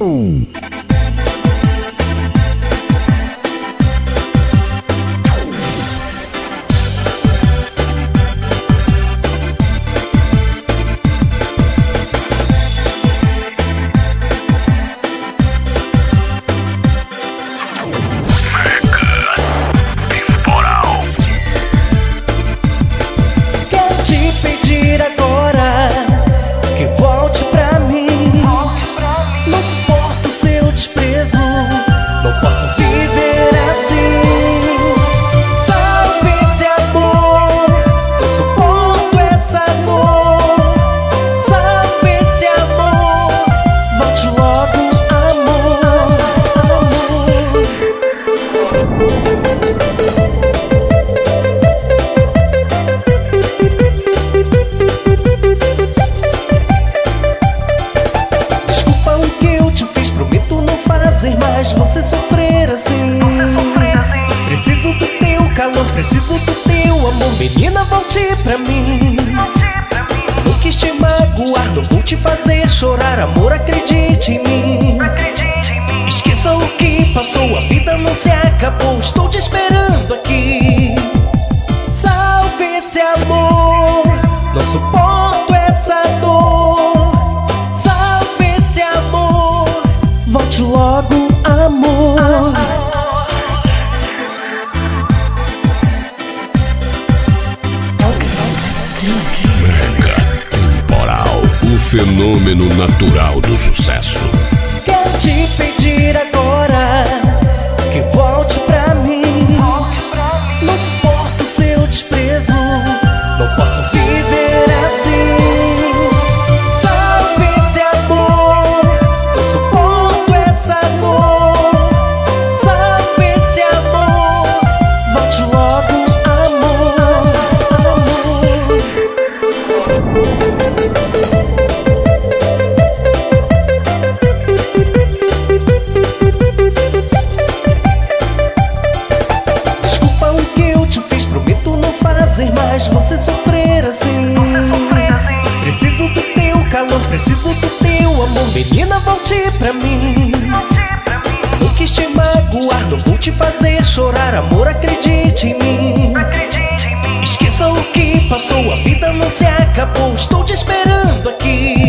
Menina, volte pra mim. Não quis te magoar, não vou te fazer chorar. Amor, acredite em mim. Esqueça o que passou, a vida não se acabou. Estou te esperando aqui. Salve esse amor, não suporto essa dor. Salve esse amor, volte logo, amor. Mega Temporal, o fenômeno natural do sucesso. Quero te pedir agora que volte pra mim. Não suporto seu desprezo, não posso viver assim. Salve esse amor, não suporto essa dor. Salve esse amor, volte logo, amor, amor. Desculpa o que eu te fiz, prometo não fazer mais você sofrer assim. Preciso do teu calor, preciso do teu amor. Menina, volte pra mim. Não quis te magoar, não vou te fazer chorar. Amor, acredite em mim. Esqueça o que passou, a vida não se acabou. Estou te esperando aqui.